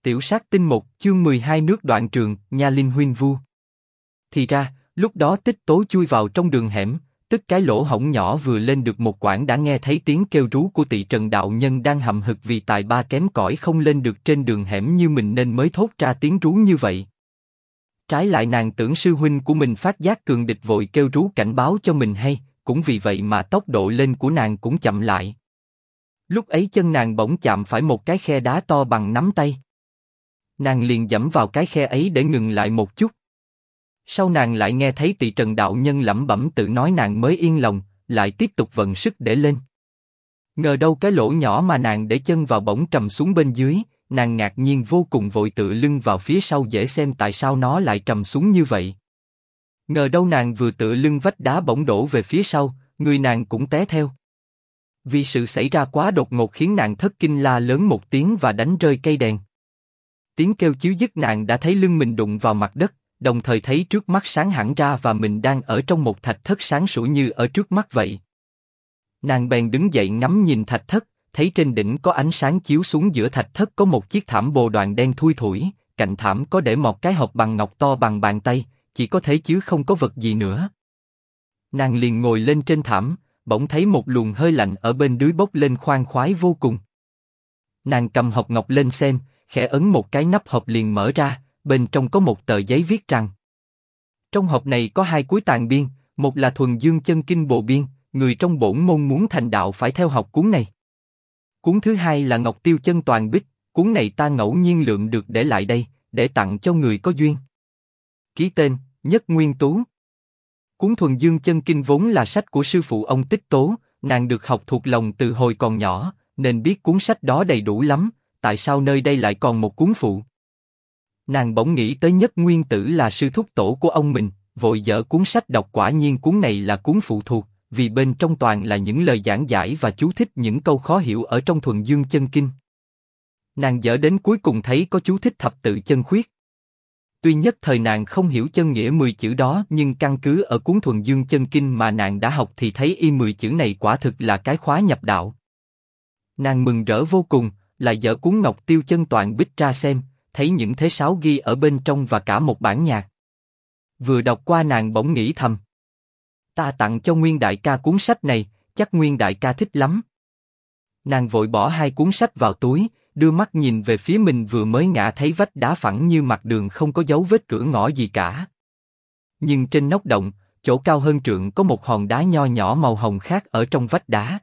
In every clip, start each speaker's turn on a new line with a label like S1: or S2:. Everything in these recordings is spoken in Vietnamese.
S1: Tiểu sát tinh 1, chương 12 nước đoạn trường, Nha Linh Huyên Vu. Thì ra, lúc đó Tích Tố chui vào trong đường hẻm, tức cái lỗ hổng nhỏ vừa lên được một quãng đã nghe thấy tiếng kêu rú của Tỳ Trần đạo nhân đang hậm hực vì tài ba kém cỏi không lên được trên đường hẻm như mình nên mới thốt ra tiếng rú như vậy. Trái lại nàng tưởng sư huynh của mình phát giác cường địch vội kêu rú cảnh báo cho mình hay, cũng vì vậy mà tốc độ lên của nàng cũng chậm lại. Lúc ấy chân nàng bỗng chạm phải một cái khe đá to bằng nắm tay. Nàng liền giẫm vào cái khe ấy để ngừng lại một chút. Sau nàng lại nghe thấy Tỳ Trần đạo nhân lẩm bẩm tự nói nàng mới yên lòng, lại tiếp tục vận sức để lên. Ngờ đâu cái lỗ nhỏ mà nàng để chân vào bỗng trầm xuống bên dưới, nàng ngạc nhiên vô cùng vội tựa lưng vào phía sau dễ xem tại sao nó lại trầm xuống như vậy. Ngờ đâu nàng vừa tựa lưng vách đá bỗng đổ về phía sau, người nàng cũng té theo. Vì sự xảy ra quá đột ngột khiến nàng thất kinh la lớn một tiếng và đánh rơi cây đèn. Tiếng kêu chứ dứt nàng đã thấy lưng mình đụng vào mặt đất, đồng thời thấy trước mắt sáng hẳn ra và mình đang ở trong một thạch thất sáng sủa như ở trước mắt vậy. Nàng bèn đứng dậy ngắm nhìn thạch thất, thấy trên đỉnh có ánh sáng chiếu xuống giữa thạch thất có một chiếc thảm bồ đoàn đen thui thủi, cạnh thảm có để một cái hộp bằng ngọc to bằng bàn tay, chỉ có thế chứ không có vật gì nữa. Nàng liền ngồi lên trên thảm, bỗng thấy một luồng hơi lạnh ở bên dưới bốc lên khoan khoái vô cùng. Nàng cầm hộp ngọc lên xem, khẽ ấn một cái nắp hộp liền mở ra, bên trong có một tờ giấy viết rằng: trong hộp này có 2 cuối tàn biên, một là Thuần Dương Chân Kinh Bồ Biên, người trong bổn môn muốn thành đạo phải theo học cuốn này. Cuốn thứ hai là Ngọc Tiêu Chân Toàn Bích, cuốn này ta ngẫu nhiên lượm được để lại đây, để tặng cho người có duyên. Ký tên: Nhất Nguyên Tú. Cuốn Thuần Dương Chân Kinh vốn là sách của sư phụ ông Tích Tố, nàng được học thuộc lòng từ hồi còn nhỏ, nên biết cuốn sách đó đầy đủ lắm. Tại sao nơi đây lại còn một cuốn phụ? Nàng bỗng nghĩ tới Nhất Nguyên Tử là sư thúc tổ của ông mình, vội dở cuốn sách đọc, quả nhiên cuốn này là cuốn phụ thuộc, vì bên trong toàn là những lời giảng giải và chú thích những câu khó hiểu ở trong Thuần Dương Chân Kinh. Nàng dở đến cuối cùng thấy có chú thích thập tự chân khuyết. Tuy nhất thời nàng không hiểu chân nghĩa 10 chữ đó, nhưng căn cứ ở cuốn Thuần Dương Chân Kinh mà nàng đã học thì thấy y 10 chữ này quả thực là cái khóa nhập đạo. Nàng mừng rỡ vô cùng, lại dở cuốn Ngọc Tiêu Chân Toàn Bích ra xem, thấy những thế sáo ghi ở bên trong và cả một bản nhạc. Vừa đọc qua nàng bỗng nghĩ thầm: ta tặng cho Nguyên đại ca cuốn sách này, chắc Nguyên đại ca thích lắm. Nàng vội bỏ 2 cuốn sách vào túi, đưa mắt nhìn về phía mình vừa mới ngã thấy vách đá phẳng như mặt đường không có dấu vết cửa ngõ gì cả. Nhưng trên nóc động, chỗ cao hơn trượng có một hòn đá nho nhỏ màu hồng khác ở trong vách đá.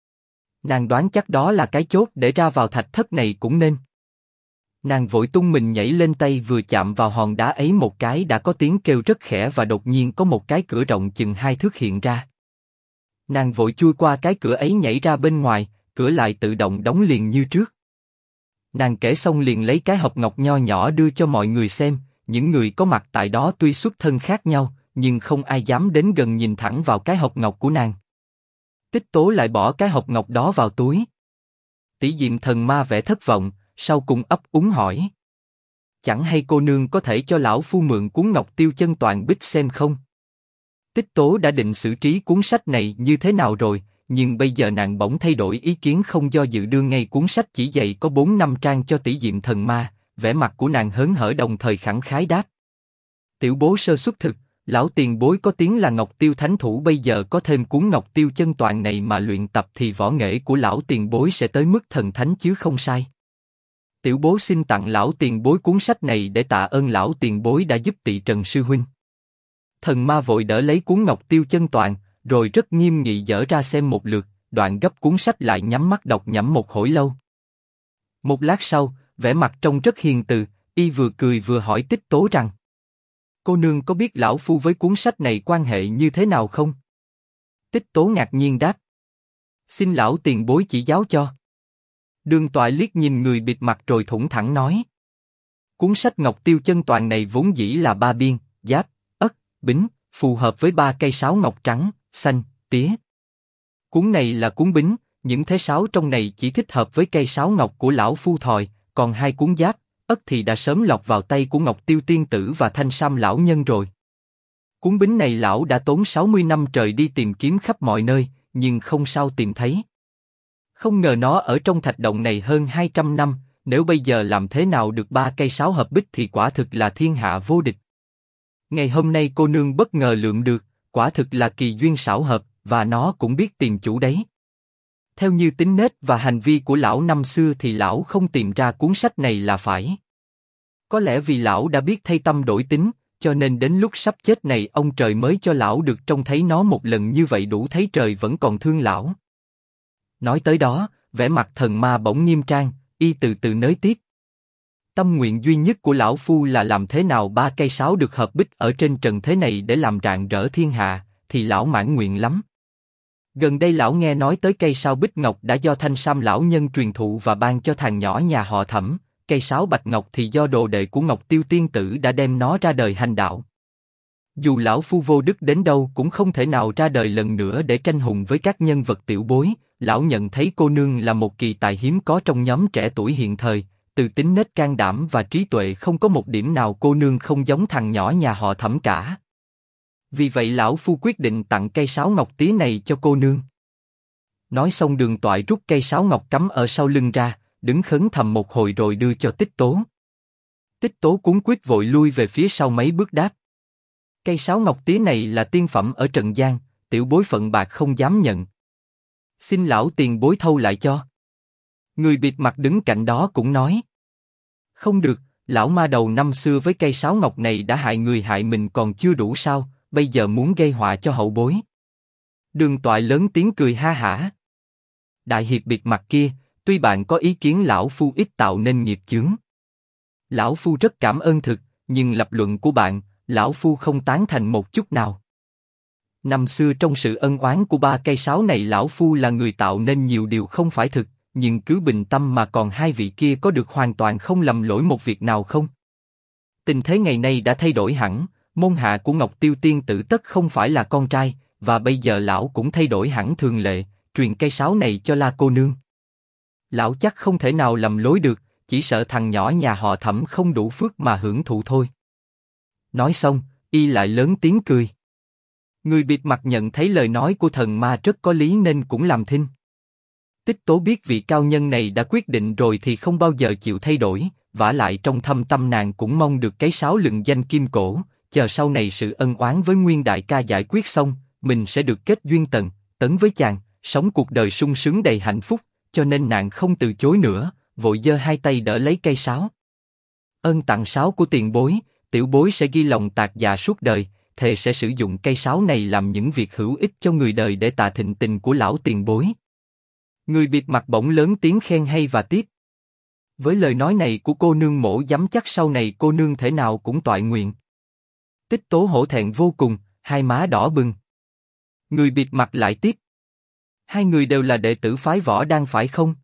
S1: Nàng đoán chắc đó là cái chốt để ra vào thạch thất này cũng nên. Nàng vội tung mình nhảy lên, tay vừa chạm vào hòn đá ấy một cái đã có tiếng kêu rất khẽ và đột nhiên có một cái cửa rộng chừng 2 thước hiện ra. Nàng vội chui qua cái cửa ấy nhảy ra bên ngoài, cửa lại tự động đóng liền như trước. Nàng kể xong liền lấy cái hộp ngọc nho nhỏ đưa cho mọi người xem, những người có mặt tại đó tuy xuất thân khác nhau, nhưng không ai dám đến gần nhìn thẳng vào cái hộp ngọc của nàng. Tích Tố lại bỏ cái hộp ngọc đó vào túi. Tỷ Diệm Thần Ma vẻ thất vọng, sau cùng ấp úng hỏi: chẳng hay cô nương có thể cho lão phu mượn cuốn Ngọc Tiêu Chân Toàn Bích xem không? Tích Tố đã định xử trí cuốn sách này như thế nào rồi, nhưng bây giờ nàng bỗng thay đổi ý kiến, không do dự đưa ngay cuốn sách chỉ dày có 4-5 trang cho Tỷ Diệm Thần Ma. Vẻ mặt của nàng hớn hở đồng thời khẳng khái đáp: tiểu bố sơ xuất thực, lão tiền bối có tiếng là Ngọc Tiêu Thánh Thủ, bây giờ có thêm cuốn Ngọc Tiêu Chân Toàn này mà luyện tập thì võ nghệ của lão tiền bối sẽ tới mức thần thánh chứ không sai. Tiểu bố xin tặng lão tiền bối cuốn sách này để tạ ơn lão tiền bối đã giúp Tỳ Trần sư huynh. Thần ma vội đỡ lấy cuốn Ngọc Tiêu Chân Toàn, rồi rất nghiêm nghị dở ra xem một lượt, đoạn gấp cuốn sách lại nhắm mắt đọc nhẩm một hồi lâu. Một lát sau, vẻ mặt trông rất hiền từ, y vừa cười vừa hỏi Tích Tố rằng: cô nương có biết lão phu với cuốn sách này quan hệ như thế nào không? Tích Tố ngạc nhiên đáp: xin lão tiền bối chỉ giáo cho. Đương Toại liếc nhìn người bịt mặt rồi thủng thẳng nói: cuốn sách Ngọc Tiêu Chân Toàn này vốn dĩ là 3 biên, giáp, ất, bính, phù hợp với 3 cây sáo ngọc trắng, xanh, tía. Cuốn này là cuốn bính, những thế sáo trong này chỉ thích hợp với cây sáo ngọc của lão phu thòi, còn 2 cuốn giáp, ất thì đã sớm lọt vào tay của Ngọc Tiêu Tiên Tử và Thanh Sam lão nhân rồi. Cuốn bính này lão đã tốn 60 năm trời đi tìm kiếm khắp mọi nơi, nhưng không sao tìm thấy. Không ngờ nó ở trong thạch động này hơn 200 năm, nếu bây giờ làm thế nào được 3 cây sáo hợp bích thì quả thực là thiên hạ vô địch. Ngày hôm nay cô nương bất ngờ lượm được, quả thực là kỳ duyên xảo hợp, và nó cũng biết tìm chủ đấy. Theo như tính nết và hành vi của lão năm xưa thì lão không tìm ra cuốn sách này là phải. Có lẽ vì lão đã biết thay tâm đổi tính, cho nên đến lúc sắp chết này ông trời mới cho lão được trông thấy nó một lần như vậy, đủ thấy trời vẫn còn thương lão. Nói tới đó, vẻ mặt thần ma bỗng nghiêm trang, y từ từ nới tiếp. Tâm nguyện duy nhất của lão phu là làm thế nào 3 cây sáo được hợp bích ở trên trần thế này để làm rạng rỡ thiên hạ, thì lão mãn nguyện lắm. Gần đây lão nghe nói tới cây sáo bích ngọc đã do Thanh Sam lão nhân truyền thụ và ban cho thằng nhỏ nhà họ Thẩm, cây sáo bạch ngọc thì do đồ đệ của Ngọc Tiêu tiên tử đã đem nó ra đời hành đạo. Dù lão phu vô đức đến đâu cũng không thể nào ra đời lần nữa để tranh hùng với các nhân vật tiểu bối. Lão nhận thấy cô nương là một kỳ tài hiếm có trong nhóm trẻ tuổi hiện thời, từ tính nết can đảm và trí tuệ không có một điểm nào cô nương không giống thằng nhỏ nhà họ Thẩm cả. Vì vậy lão phu quyết định tặng cây sáo ngọc tía này cho cô nương. Nói xong Đường Toại rút cây sáo ngọc cắm ở sau lưng ra, đứng khấn thầm một hồi rồi đưa cho Tích Tố. Tích Tố cuống quýt vội lui về phía sau mấy bước đáp: cây sáo ngọc tía này là tiên phẩm ở trần gian, tiểu bối phận bạc không dám nhận. Xin lão tiền bối thâu lại cho. Người bịt mặt đứng cạnh đó cũng nói: không được, lão ma đầu năm xưa với cây sáo ngọc này đã hại người hại mình còn chưa đủ sao, bây giờ muốn gây họa cho hậu bối. Đường Toại lớn tiếng cười ha hả: đại hiệp bịt mặt kia, tuy bạn có ý kiến lão phu ít tạo nên nghiệp chướng. Lão phu rất cảm ơn thực, nhưng lập luận của bạn, lão phu không tán thành một chút nào. Năm xưa trong sự ân oán của 3 cây sáo này lão phu là người tạo nên nhiều điều không phải thực, nhưng cứ bình tâm mà còn hai vị kia có được hoàn toàn không lầm lỗi một việc nào không? Tình thế ngày nay đã thay đổi hẳn, môn hạ của Ngọc Tiêu tiên tử tất không phải là con trai, và bây giờ lão cũng thay đổi hẳn thường lệ, truyền cây sáo này cho La cô nương. Lão chắc không thể nào lầm lối được, chỉ sợ thằng nhỏ nhà họ Thẩm không đủ phước mà hưởng thụ thôi. Nói xong, y lại lớn tiếng cười. Người bịt mặt nhận thấy lời nói của thần ma rất có lý nên cũng làm thinh. Tích Tố biết vị cao nhân này đã quyết định rồi thì không bao giờ chịu thay đổi, vả lại trong thâm tâm nàng cũng mong được cái sáo lừng danh kim cổ, chờ sau này sự ân oán với Nguyên đại ca giải quyết xong, mình sẽ được kết duyên tấn với chàng, sống cuộc đời sung sướng đầy hạnh phúc, cho nên nàng không từ chối nữa, vội giơ hai tay đỡ lấy cây sáo. Ơn tặng sáo của tiền bối, tiểu bối sẽ ghi lòng tạc dạ suốt đời, thề sẽ sử dụng cây sáo này làm những việc hữu ích cho người đời để tạ thịnh tình của lão tiền bối. Người bịt mặt bỗng lớn tiếng khen hay và tiếp: với lời nói này của cô nương mổ dám chắc sau này cô nương thể nào cũng toại nguyện. Tích Tố hổ thẹn vô cùng, hai má đỏ bừng. Người bịt mặt lại tiếp: hai người đều là đệ tử phái Võ Đan phải không?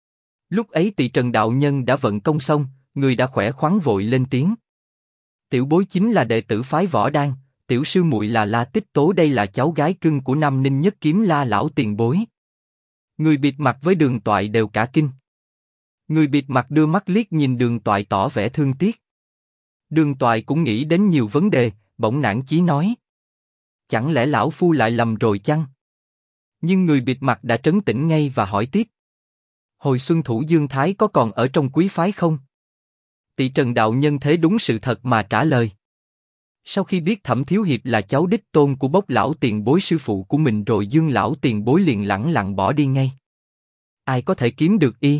S1: Lúc ấy Tỳ Trần đạo nhân đã vận công xong, người đã khỏe khoắn vội lên tiếng: tiểu bối chính là đệ tử phái Võ Đan, tiểu sư muội là La Tích Tố, đây là cháu gái cưng của Nam Ninh Nhất Kiếm La lão tiền bối. Người bịt mặt với Đường Toại đều cả kinh. Người bịt mặt đưa mắt liếc nhìn Đường Toại tỏ vẻ thương tiếc. Đường Toại cũng nghĩ đến nhiều vấn đề, bỗng nản chí nói: chẳng lẽ lão phu lại lầm rồi chăng? Nhưng người bịt mặt đã trấn tĩnh ngay và hỏi tiếp: hồi xuân thủ Dương Thái có còn ở trong quý phái không? Tỳ Trần đạo nhân thế đúng sự thật mà trả lời. Sau khi biết Thẩm thiếu hiệp là cháu đích tôn của Bốc lão tiền bối sư phụ của mình rồi, Dương lão tiền bối liền lẳng lặng bỏ đi ngay. Ai có thể kiếm được y?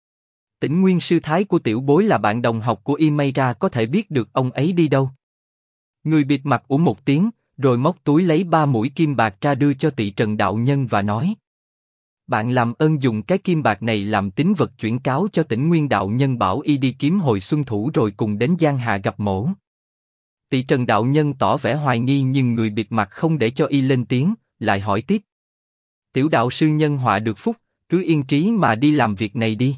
S1: Tĩnh Nguyên sư thái của tiểu bối là bạn đồng học của y, may ra có thể biết được ông ấy đi đâu. Người bịt mặt ủa một tiếng, rồi móc túi lấy 3 mũi kim bạc ra đưa cho Tỳ Trần đạo nhân và nói: bạn làm ơn dùng cái kim bạc này làm tín vật chuyển cáo cho Tĩnh Nguyên đạo nhân, bảo y đi kiếm hồi xuân thủ rồi cùng đến Giang Hà gặp mổ. Tỳ Trần đạo nhân tỏ vẻ hoài nghi nhưng người bịt mặt không để cho y lên tiếng, lại hỏi tiếp: tiểu đạo sư nhân họa được phúc, cứ yên trí mà đi làm việc này đi.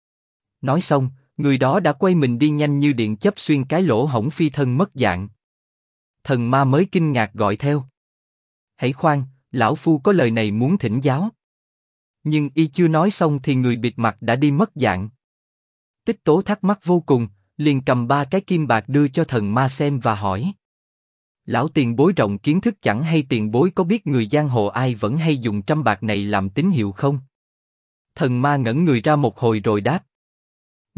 S1: Nói xong, người đó đã quay mình đi nhanh như điện chớp xuyên cái lỗ hổng phi thân mất dạng. Thần ma mới kinh ngạc gọi theo: hãy khoan, lão phu có lời này muốn thỉnh giáo. Nhưng y chưa nói xong thì người bịt mặt đã đi mất dạng. Tích Tố thắc mắc vô cùng, liền cầm 3 cái kim bạc đưa cho thần ma xem và hỏi: lão tiền bối rộng kiến thức, chẳng hay tiền bối có biết người giang hồ ai vẫn hay dùng 100 bạc này làm tín hiệu không? Thần ma ngẩn người ra một hồi rồi đáp: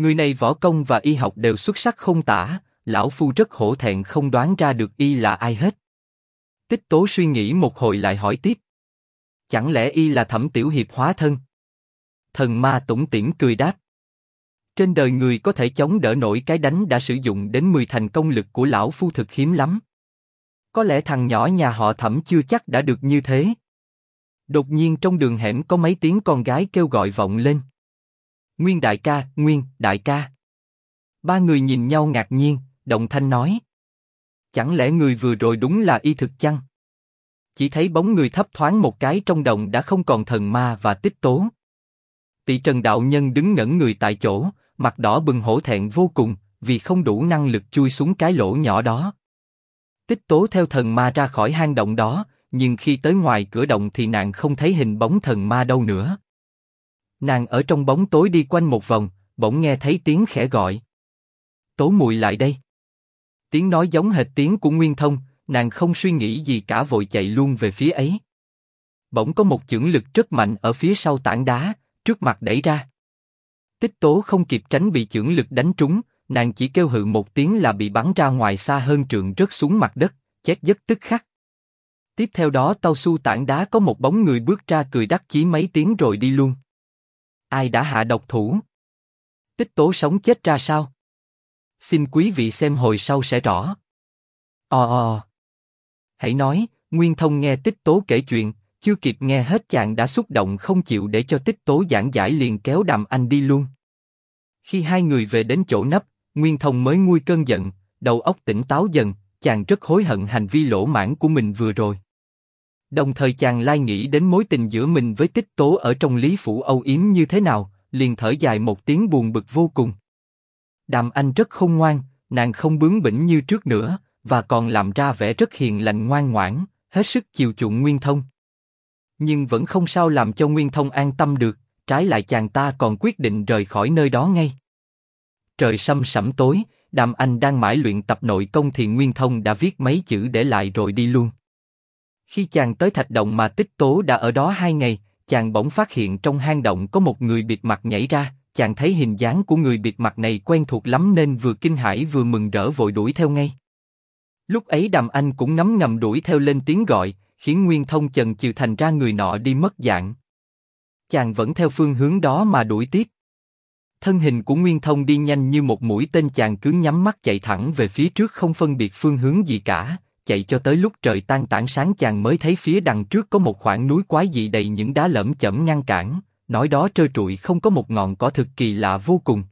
S1: Người này võ công và y học đều xuất sắc không tả, lão phu rất hổ thẹn không đoán ra được y là ai hết. Tích Tố suy nghĩ một hồi lại hỏi tiếp. Chẳng lẽ y là Thẩm Tiểu Hiệp hóa thân? Thần ma tủm tỉm cười đáp. Trên đời người có thể chống đỡ nổi cái đánh đã sử dụng đến 10 thành công lực của lão phu thực hiếm lắm. Có lẽ thằng nhỏ nhà họ Thẩm chưa chắc đã được như thế. Đột nhiên trong đường hẻm có mấy tiếng con gái kêu gọi vọng lên. Nguyên đại ca, Nguyên đại ca. Ba người nhìn nhau ngạc nhiên, đồng thanh nói. Chẳng lẽ người vừa rồi đúng là y thực chăng? Chỉ thấy bóng người thấp thoáng một cái trong đồng đã không còn thần ma và Tích Tố. Tị Trần đạo nhân đứng ngẩn người tại chỗ, mặt đỏ bừng hổ thẹn vô cùng, vì không đủ năng lực chui xuống cái lỗ nhỏ đó. Tích Tố theo thần ma ra khỏi hang động đó, nhưng khi tới ngoài cửa động thì nàng không thấy hình bóng thần ma đâu nữa. Nàng ở trong bóng tối đi quanh một vòng, bỗng nghe thấy tiếng khẽ gọi. Tố muội lại đây. Tiếng nói giống hệt tiếng của Nguyên Thông, nàng không suy nghĩ gì cả vội chạy luôn về phía ấy. Bỗng có một chưởng lực rất mạnh ở phía sau tảng đá, trước mặt đẩy ra. Tích Tố không kịp tránh bị chưởng lực đánh trúng, nàng chỉ kêu hự một tiếng là bị bắn ra ngoài xa hơn trượng rớt xuống mặt đất, chết giấc tức khắc. Tiếp theo đó tao su tảng đá có một bóng người bước ra cười đắc chí mấy tiếng rồi đi luôn. Ai đã hạ độc thủ? Tích Tố sống chết ra sao? Xin quý vị xem hồi sau sẽ rõ. Hãy nói, Nguyên Thông nghe Tích Tố kể chuyện, chưa kịp nghe hết chàng đã xúc động không chịu để cho Tích Tố giảng giải liền kéo Đàm Anh đi luôn. Khi hai người về đến chỗ nấp, Nguyên Thông mới nguôi cơn giận, đầu óc tỉnh táo dần, chàng rất hối hận hành vi lỗ mãng của mình vừa rồi. Đồng thời chàng lai nghĩ đến mối tình giữa mình với Tích Tố ở trong Lý Phủ âu yếm như thế nào, liền thở dài một tiếng buồn bực vô cùng. Đàm Anh rất khôn ngoan, nàng không bướng bỉnh như trước nữa, và còn làm ra vẻ rất hiền lành ngoan ngoãn, hết sức chiều chuộng Nguyên Thông. Nhưng vẫn không sao làm cho Nguyên Thông an tâm được, trái lại chàng ta còn quyết định rời khỏi nơi đó ngay. Trời săm sẩm tối, Đàm Anh đang mãi luyện tập nội công thì Nguyên Thông đã viết mấy chữ để lại rồi đi luôn. Khi chàng tới thạch động mà Tích Tố đã ở đó 2 ngày, chàng bỗng phát hiện trong hang động có một người bịt mặt nhảy ra, chàng thấy hình dáng của người bịt mặt này quen thuộc lắm nên vừa kinh hãi vừa mừng rỡ vội đuổi theo ngay. Lúc ấy Đàm Anh cũng ngấm ngầm đuổi theo lên tiếng gọi, khiến Nguyên Thông chần chừ thành ra người nọ đi mất dạng. Chàng vẫn theo phương hướng đó mà đuổi tiếp. Thân hình của Nguyên Thông đi nhanh như một mũi tên, chàng cứ nhắm mắt chạy thẳng về phía trước không phân biệt phương hướng gì cả, chạy cho tới lúc trời tan tảng sáng chàng mới thấy phía đằng trước có một khoảng núi quái dị đầy những đá lởm chởm ngăn cản, nói đó trơ trụi không có một ngọn cỏ thực kỳ lạ vô cùng.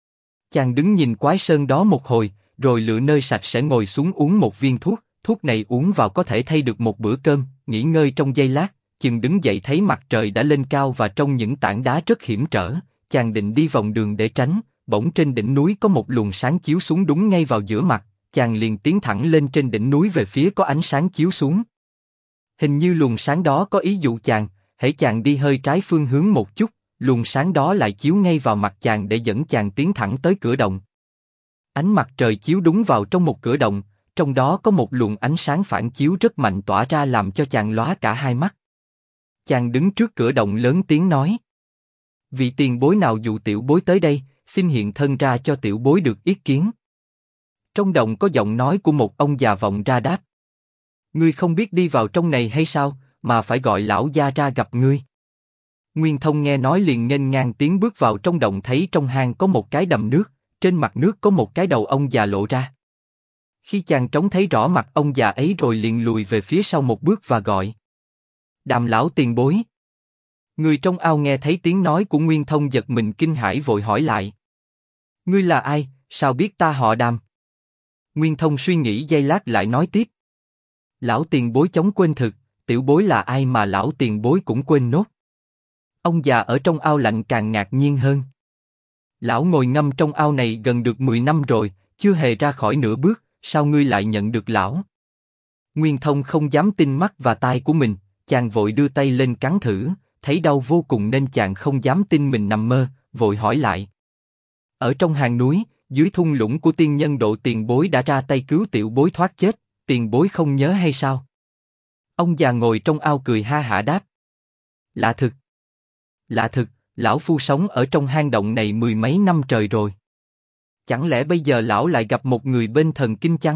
S1: Chàng đứng nhìn quái sơn đó một hồi, rồi lựa nơi sạch sẽ ngồi xuống uống một viên thuốc, thuốc này uống vào có thể thay được một bữa cơm, nghỉ ngơi trong giây lát, chừng đứng dậy thấy mặt trời đã lên cao và trong những tảng đá rất hiểm trở, chàng định đi vòng đường để tránh, bỗng trên đỉnh núi có một luồng sáng chiếu xuống đúng ngay vào giữa mặt, chàng liền tiến thẳng lên trên đỉnh núi về phía có ánh sáng chiếu xuống. Hình như luồng sáng đó có ý dụ chàng, hễ chàng đi hơi trái phương hướng một chút, luồng sáng đó lại chiếu ngay vào mặt chàng để dẫn chàng tiến thẳng tới cửa động. Ánh mặt trời chiếu đúng vào trong một cửa động, trong đó có một luồng ánh sáng phản chiếu rất mạnh tỏa ra làm cho chàng lóa cả hai mắt. Chàng đứng trước cửa động lớn tiếng nói: vị tiền bối nào dụ tiểu bối tới đây, xin hiện thân ra cho tiểu bối được yết kiến. Trong động có giọng nói của một ông già vọng ra đáp: ngươi không biết đi vào trong này hay sao, mà phải gọi lão gia ra gặp ngươi. Nguyên Thông nghe nói liền nghênh ngang tiến bước vào trong động, thấy trong hang có một cái đầm nước, trên mặt nước có một cái đầu ông già lộ ra. Khi chàng trông thấy rõ mặt ông già ấy rồi liền lùi về phía sau một bước và gọi: Đàm lão tiền bối. Người trong ao nghe thấy tiếng nói của Nguyên Thông giật mình kinh hãi vội hỏi lại: ngươi là ai, sao biết ta họ Đàm? Nguyên Thông suy nghĩ giây lát lại nói tiếp: lão tiền bối chóng quên thực, tiểu bối là ai mà lão tiền bối cũng quên nốt. Ông già ở trong ao lạnh càng ngạc nhiên hơn. Lão ngồi ngâm trong ao này gần được 10 năm rồi, chưa hề ra khỏi nửa bước, sao ngươi lại nhận được lão? Nguyên Thông không dám tin mắt và tai của mình, chàng vội đưa tay lên cắn thử, thấy đau vô cùng nên chàng không dám tin mình nằm mơ, vội hỏi lại: ở trong hang núi, dưới thung lũng của tiên nhân độ tiền bối đã ra tay cứu tiểu bối thoát chết, tiền bối không nhớ hay sao? Ông già ngồi trong ao cười ha hả đáp: lạ thực, lão phu sống ở trong hang động này 10 mấy năm trời rồi. Chẳng lẽ bây giờ lão lại gặp một người bên thần kinh chăng?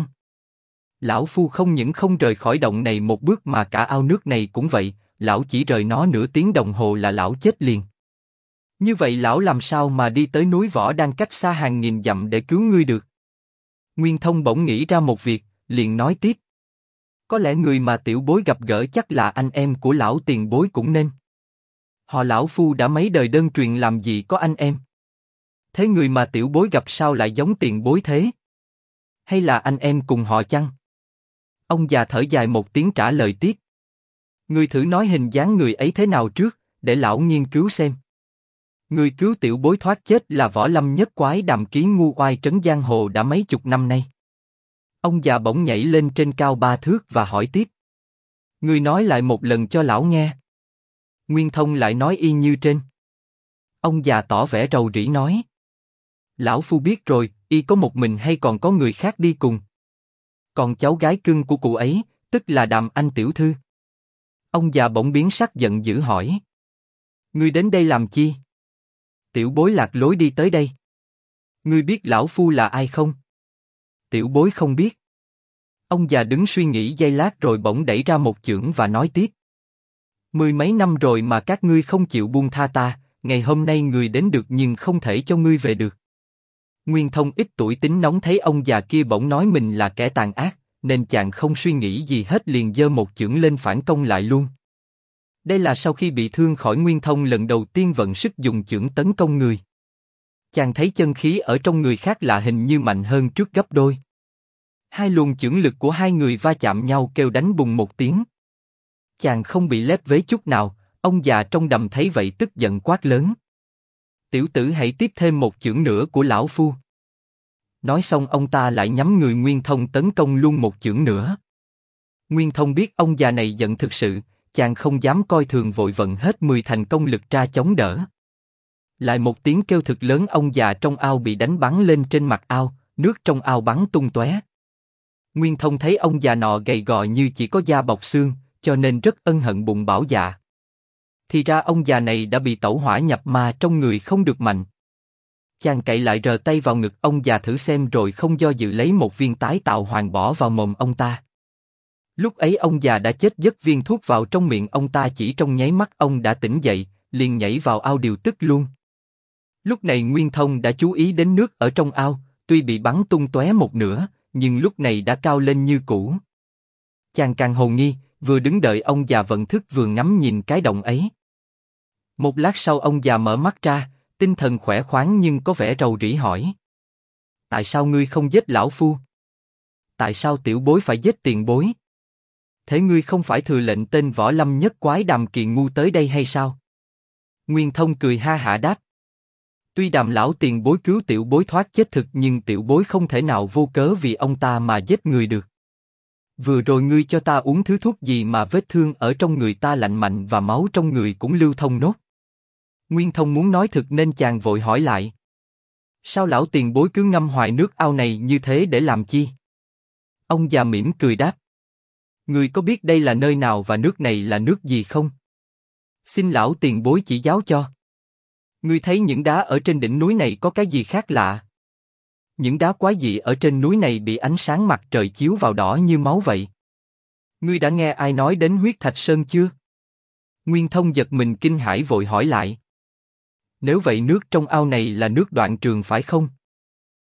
S1: Lão phu không những không rời khỏi động này một bước mà cả ao nước này cũng vậy, lão chỉ rời nó nửa tiếng đồng hồ là lão chết liền. Như vậy lão làm sao mà đi tới núi Võ đang cách xa hàng nghìn dặm để cứu ngươi được? Nguyên Thông bỗng nghĩ ra một việc, liền nói tiếp. Có lẽ người mà tiểu bối gặp gỡ chắc là anh em của lão tiền bối cũng nên. Họ lão phu đã mấy đời đơn truyền làm gì có anh em. Thế người mà tiểu bối gặp sao lại giống tiền bối thế? Hay là anh em cùng họ chăng? Ông già thở dài một tiếng trả lời tiếp. Ngươi thử nói hình dáng người ấy thế nào trước, để lão nghiên cứu xem. Người cứu tiểu bối thoát chết là võ lâm nhất quái đàm ký ngu oai trấn giang hồ đã mấy chục năm nay. Ông già bỗng nhảy lên trên cao 3 thước và hỏi tiếp. Ngươi nói lại một lần cho lão nghe. Nguyên Thông lại nói y như trên. Ông già tỏ vẻ rầu rĩ nói. Lão phu biết rồi, y có một mình hay còn có người khác đi cùng? Còn cháu gái cưng của cụ ấy, tức là Đàm Anh tiểu thư. Ông già bỗng biến sắc giận dữ hỏi. Ngươi đến đây làm chi? Tiểu bối lạc lối đi tới đây. Ngươi biết lão phu là ai không? Tiểu bối không biết. Ông già đứng suy nghĩ giây lát rồi bỗng đẩy ra một chưởng và nói tiếp. 10 mấy năm rồi mà các ngươi không chịu buông tha ta, ngày hôm nay người đến được nhưng không thể cho ngươi về được. Nguyên Thông ít tuổi tính nóng thấy ông già kia bỗng nói mình là kẻ tàn ác, nên chàng không suy nghĩ gì hết liền giơ một chưởng lên phản công lại luôn. Đây là sau khi bị thương khỏi Nguyên Thông lần đầu tiên vận sức dùng chưởng tấn công người. Chàng thấy chân khí ở trong người khác lạ hình như mạnh hơn trước gấp đôi. Hai luồng chưởng lực của hai người va chạm nhau kêu đánh bùng một tiếng. Chàng không bị lép vế chút nào, ông già trong đầm thấy vậy tức giận quát lớn. Tiểu tử hãy tiếp thêm một chưởng nữa của lão phu. Nói xong ông ta lại nhắm người Nguyên Thông tấn công luôn một chưởng nữa. Nguyên Thông biết ông già này giận thực sự, chàng không dám coi thường vội vận hết 10 thành công lực ra chống đỡ. Lại một tiếng kêu thực lớn, ông già trong ao bị đánh bắn lên trên mặt ao, nước trong ao bắn tung tóe. Nguyên Thông thấy ông già nọ gầy gò như chỉ có da bọc xương, cho nên rất ân hận bụng bảo dạ. Thì ra ông già này đã bị tẩu hỏa nhập ma trong người không được mạnh. Chàng cậy lại rờ tay vào ngực ông già thử xem rồi không do dự lấy một viên tái tạo hoàng bỏ vào mồm ông ta. Lúc ấy ông già đã chết, dứt viên thuốc vào trong miệng ông ta chỉ trong nháy mắt ông đã tỉnh dậy, liền nhảy vào ao điều tức luôn. Lúc này Nguyên Thông đã chú ý đến nước ở trong ao, tuy bị bắn tung tóe một nửa, nhưng lúc này đã cao lên như cũ. Chàng càng hồ nghi, vừa đứng đợi ông già vận thức vừa ngắm nhìn cái động ấy. Một lát sau ông già mở mắt ra, tinh thần khỏe khoắn nhưng có vẻ rầu rĩ hỏi. Tại sao ngươi không giết lão phu? Tại sao tiểu bối phải giết tiền bối? Thế ngươi không phải thừa lệnh tên võ lâm nhất quái Đàm Kỳ Ngu tới đây hay sao? Nguyên Thông cười ha hả đáp. Tuy Đàm lão tiền bối cứu tiểu bối thoát chết thực nhưng tiểu bối không thể nào vô cớ vì ông ta mà giết người được. Vừa rồi ngươi cho ta uống thứ thuốc gì mà vết thương ở trong người ta lạnh mạnh và máu trong người cũng lưu thông nốt? Nguyên Thông muốn nói thực nên chàng vội hỏi lại. Sao lão tiền bối cứ ngâm hoài nước ao này như thế để làm chi? Ông già mỉm cười đáp. Ngươi có biết đây là nơi nào và nước này là nước gì không? Xin lão tiền bối chỉ giáo cho. Ngươi thấy những đá ở trên đỉnh núi này có cái gì khác lạ? Những đá quái dị ở trên núi này bị ánh sáng mặt trời chiếu vào đỏ như máu vậy. Ngươi đã nghe ai nói đến huyết thạch sơn chưa? Nguyên Thông giật mình kinh hãi vội hỏi lại. Nếu vậy nước trong ao này là nước Đoạn Trường phải không?